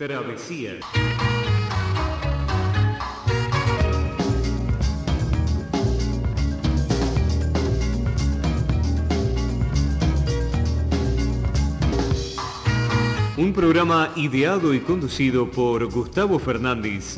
Travesía. Un programa ideado y conducido por Gustavo Fernández.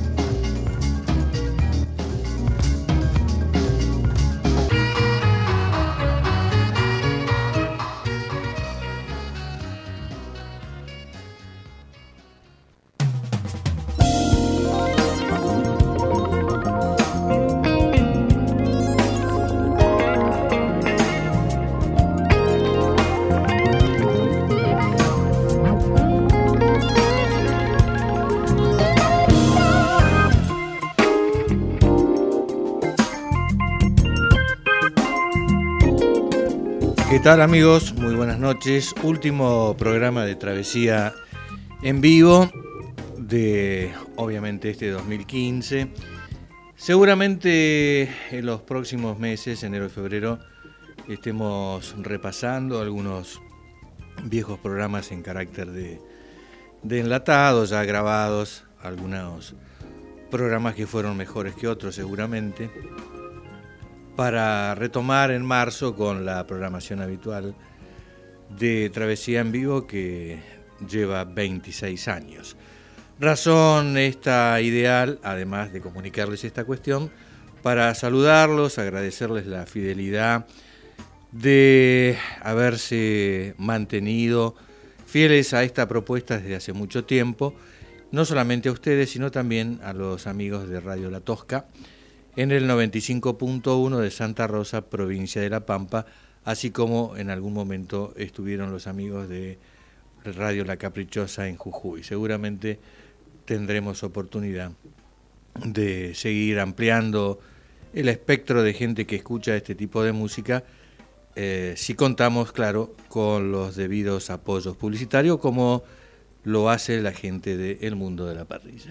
¿Qué tal, amigos? Muy buenas noches. Último programa de Travesía en vivo de, obviamente, este 2015. Seguramente en los próximos meses, enero y febrero, estemos repasando algunos viejos programas en carácter de enlatados, ya grabados, algunos programas que fueron mejores que otros seguramente, para retomar en marzo con la programación habitual de Travesía en Vivo, que lleva 26 años. Razón esta ideal, además de comunicarles esta cuestión, para saludarlos, agradecerles la fidelidad de haberse mantenido fieles a esta propuesta desde hace mucho tiempo, no solamente a ustedes, sino también a los amigos de Radio La Tosca, en el 95.1 de Santa Rosa, provincia de La Pampa, así como en algún momento estuvieron los amigos de Radio La Caprichosa en Jujuy. Seguramente tendremos oportunidad de seguir ampliando el espectro de gente que escucha este tipo de música, si contamos, claro, con los debidos apoyos publicitarios, como lo hace la gente de El Mundo de la Parrilla.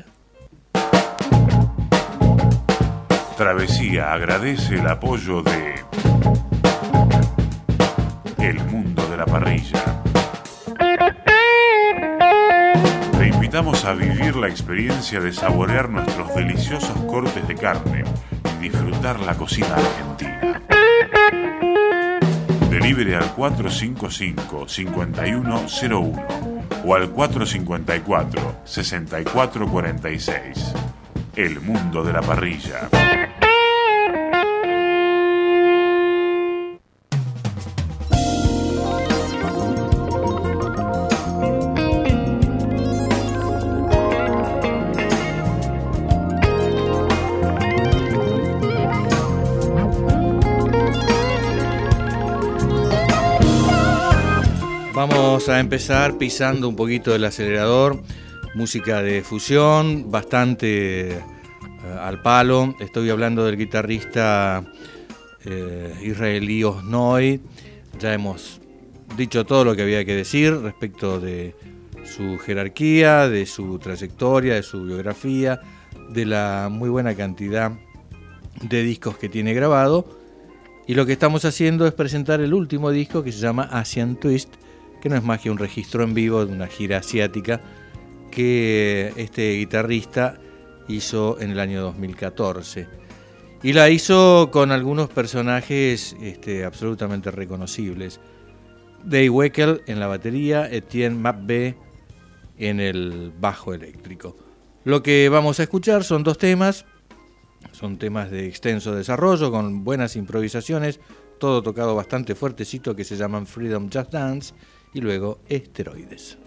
Travesía agradece el apoyo de El Mundo de la Parrilla. Te invitamos a vivir la experiencia de saborear nuestros deliciosos cortes de carne y disfrutar la cocina argentina. Delivery al 455-5101 o al 454-6446. El Mundo de la Parrilla. Vamos a empezar pisando un poquito el acelerador, música de fusión, bastante al palo. Estoy hablando del guitarrista israelí Osnoy. Ya hemos dicho todo lo que había que decir respecto de su jerarquía, de su trayectoria, de su biografía, de la muy buena cantidad de discos que tiene grabado. Y lo que estamos haciendo es presentar el último disco, que se llama Asian Twist, que no es más que un registro en vivo de una gira asiática que este guitarrista hizo en el año 2014. Y la hizo con algunos personajes absolutamente reconocibles. Dave Weckl en la batería, Etienne Mabbe en el bajo eléctrico. Lo que vamos a escuchar son dos temas. Son temas de extenso desarrollo, con buenas improvisaciones, todo tocado bastante fuertecito, que se llaman Freedom Just Dance, y luego Esteroides.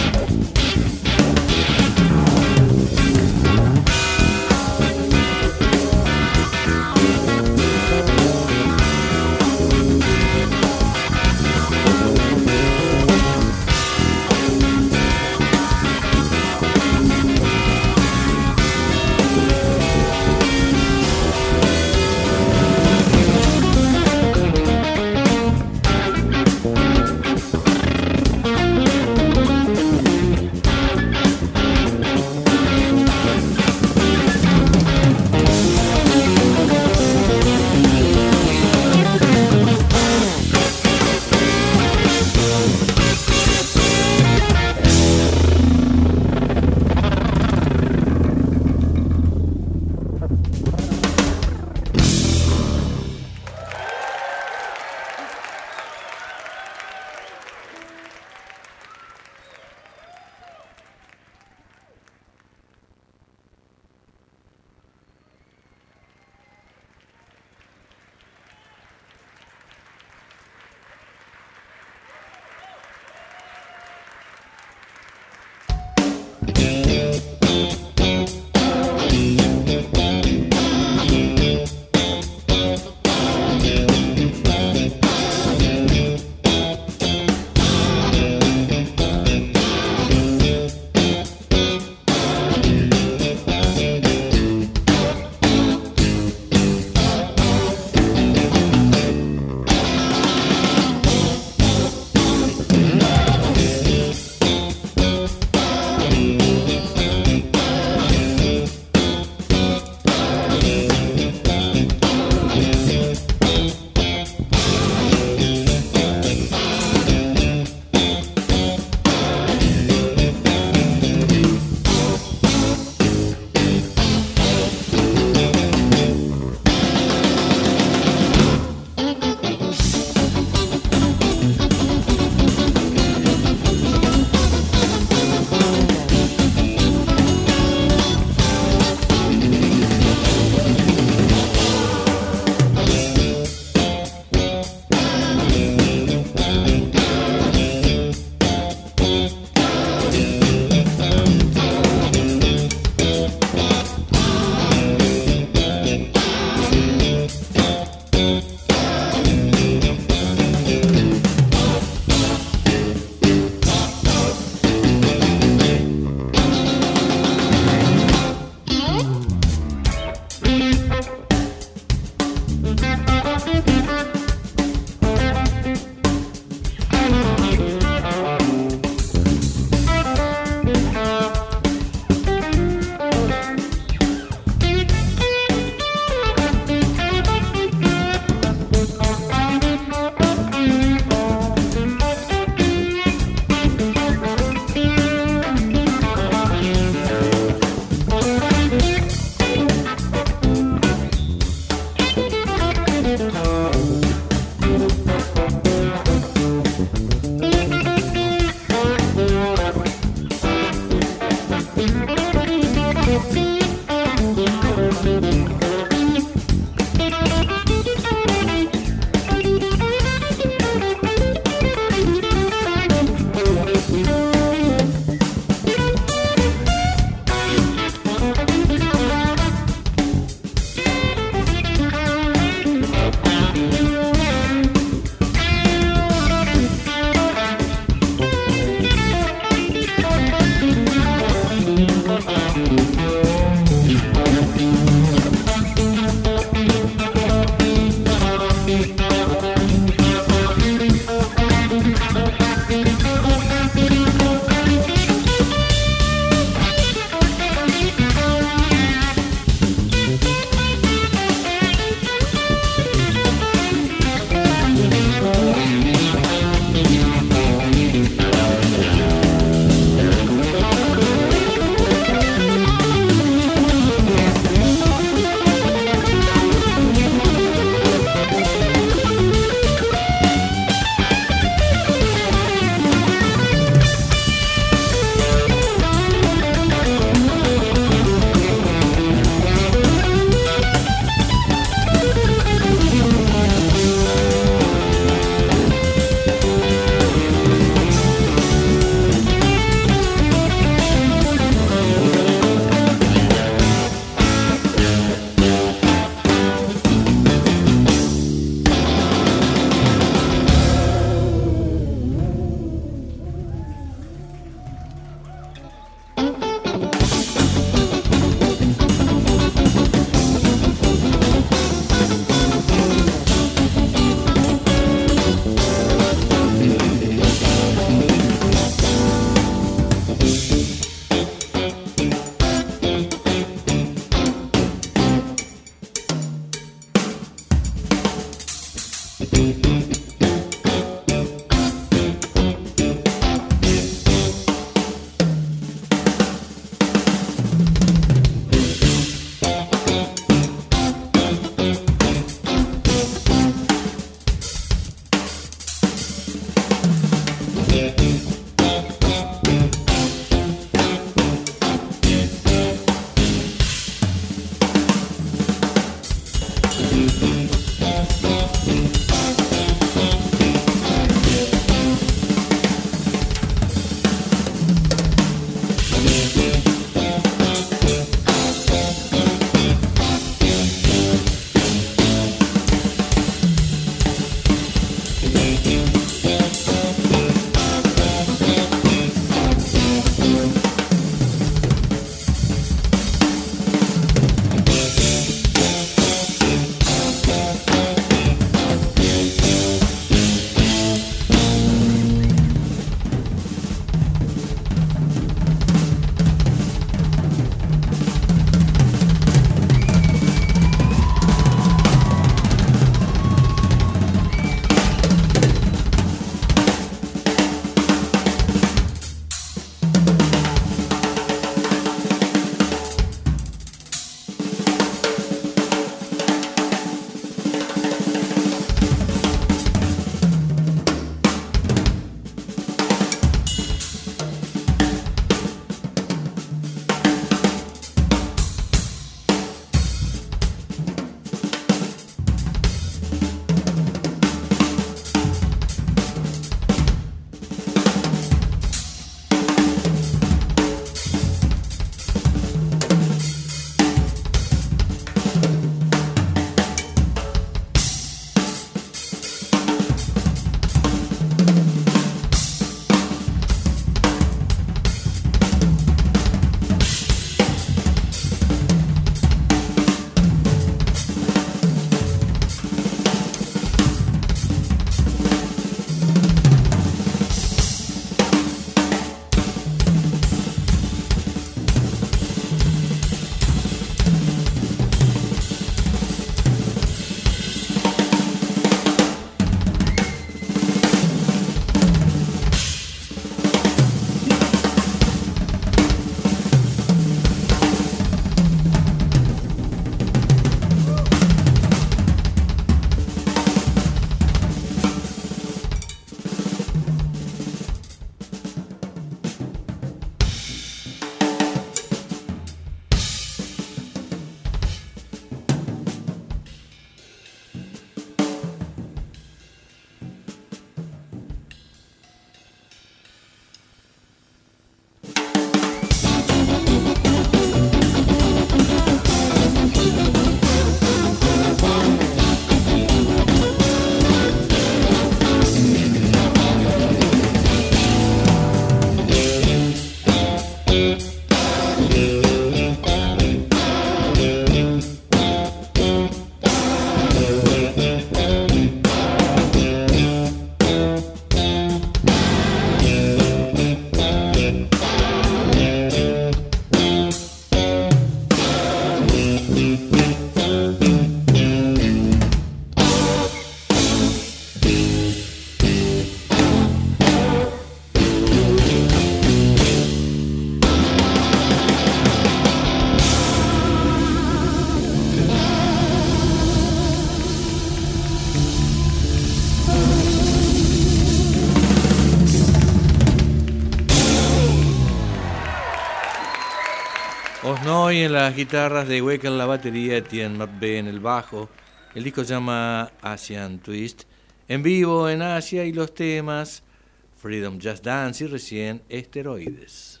Noy en las guitarras, de Weck en la batería, Etienne Matbé en el bajo. El disco se llama Asian Twist. En vivo en Asia, y los temas Freedom Just Dance y recién Esteroides.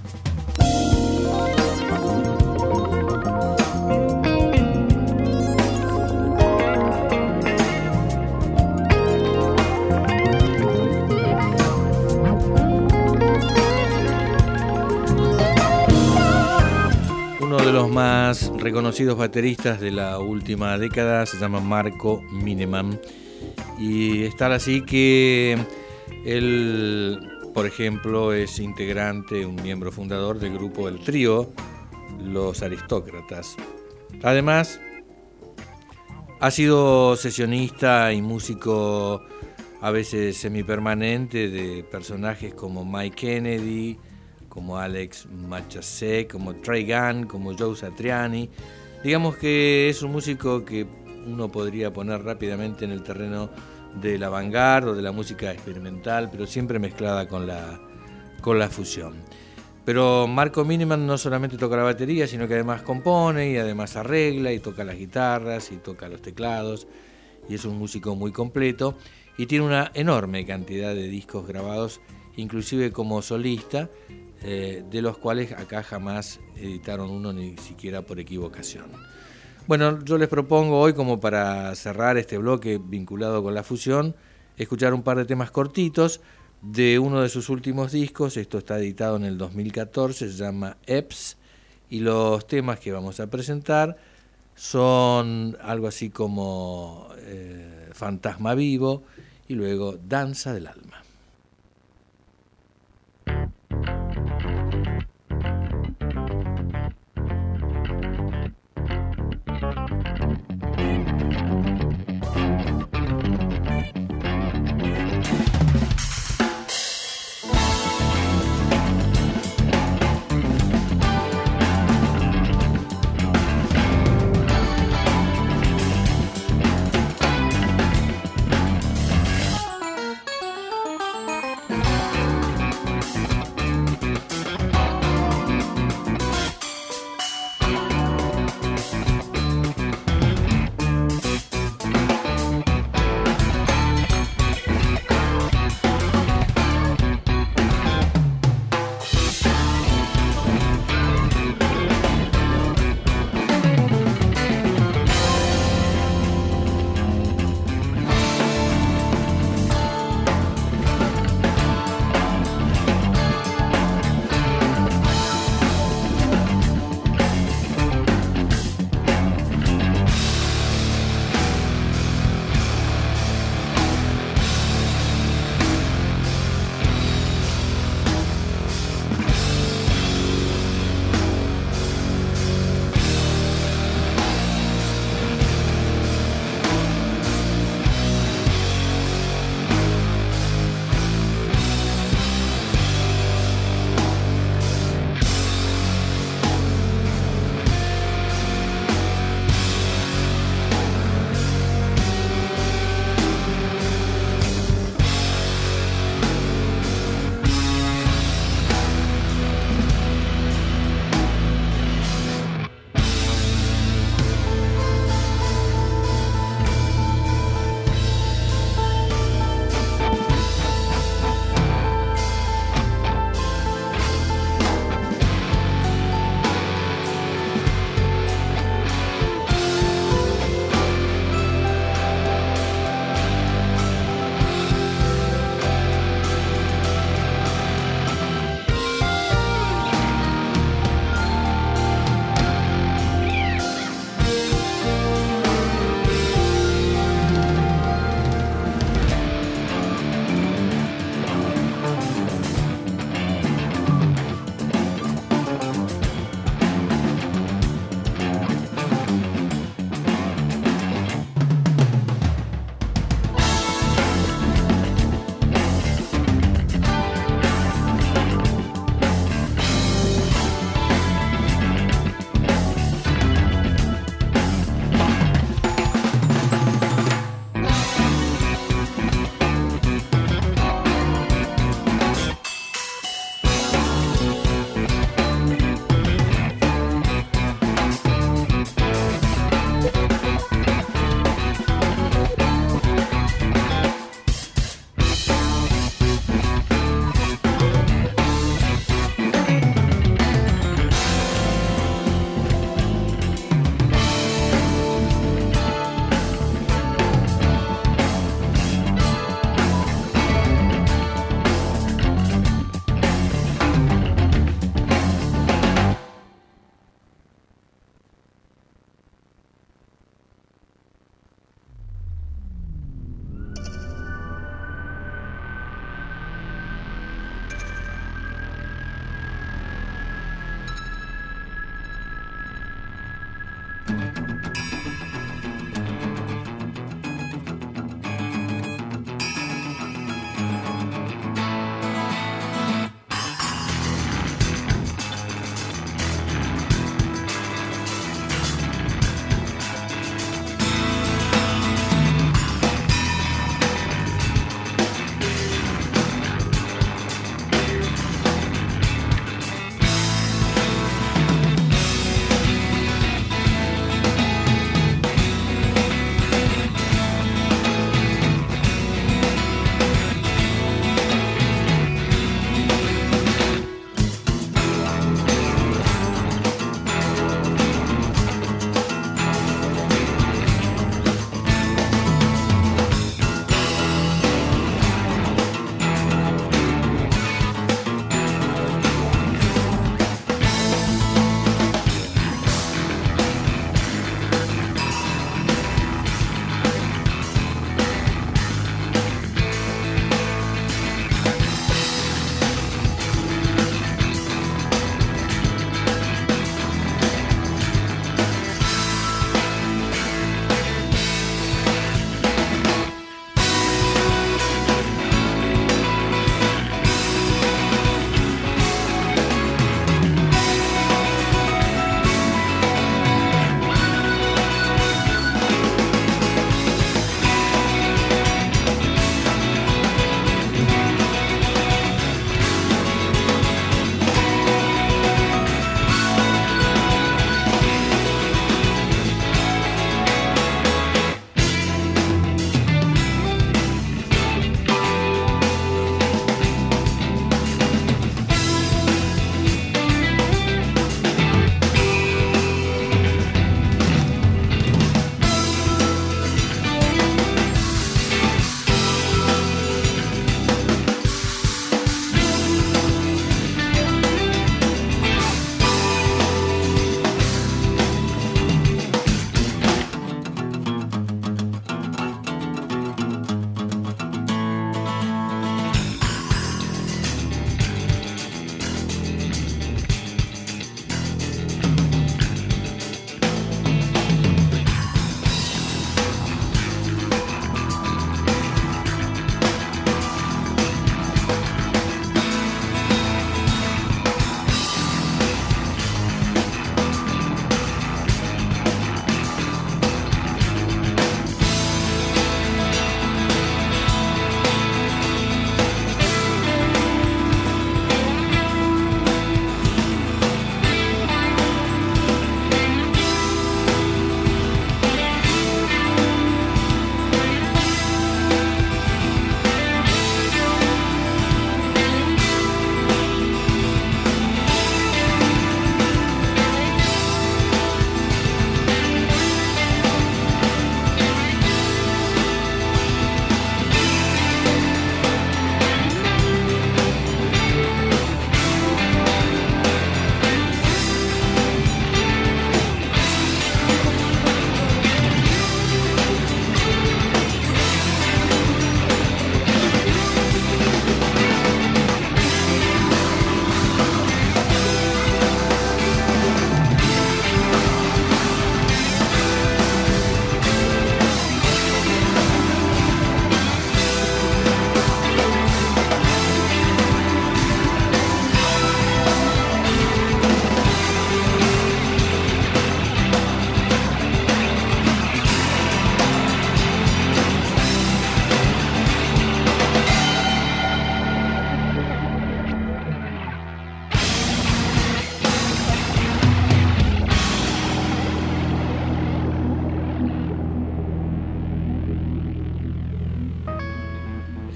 Uno de los más reconocidos bateristas de la última década se llama Marco Miniman, y es tal así que él, por ejemplo, es integrante, un miembro fundador del grupo El Trío, Los Aristócratas. Además, ha sido sesionista y músico a veces semipermanente de personajes como Mike Kennedy, como Alex Machace, como Trey Gunn, como Joe Satriani. Digamos que es un músico que uno podría poner rápidamente en el terreno de la avant-garde o de la música experimental, pero siempre mezclada con la fusión. Pero Marco Miniman no solamente toca la batería, sino que además compone y además arregla y toca las guitarras y toca los teclados, y es un músico muy completo y tiene una enorme cantidad de discos grabados, inclusive como solista, de los cuales acá jamás editaron uno, ni siquiera por equivocación. Bueno, yo les propongo hoy, como para cerrar este bloque vinculado con la fusión, escuchar un par de temas cortitos de uno de sus últimos discos. Esto está editado en el 2014, se llama EPS, y los temas que vamos a presentar son algo así como Fantasma Vivo y luego Danza del Alma.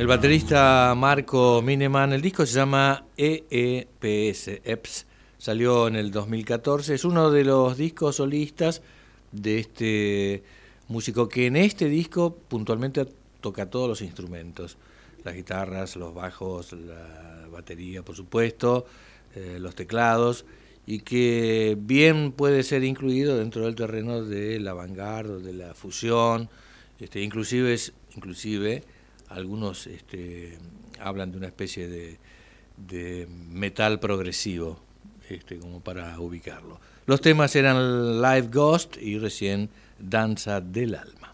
El baterista Marco Mineman. El disco se llama EPS, salió en el 2014. Es uno de los discos solistas de este músico que en este disco puntualmente toca todos los instrumentos, las guitarras, los bajos, la batería, por supuesto, los teclados, y que bien puede ser incluido dentro del terreno de la vanguardia, de la fusión, inclusive algunos hablan de una especie de metal progresivo, como para ubicarlo. Los temas eran Live Ghost y recién Danza del Alma.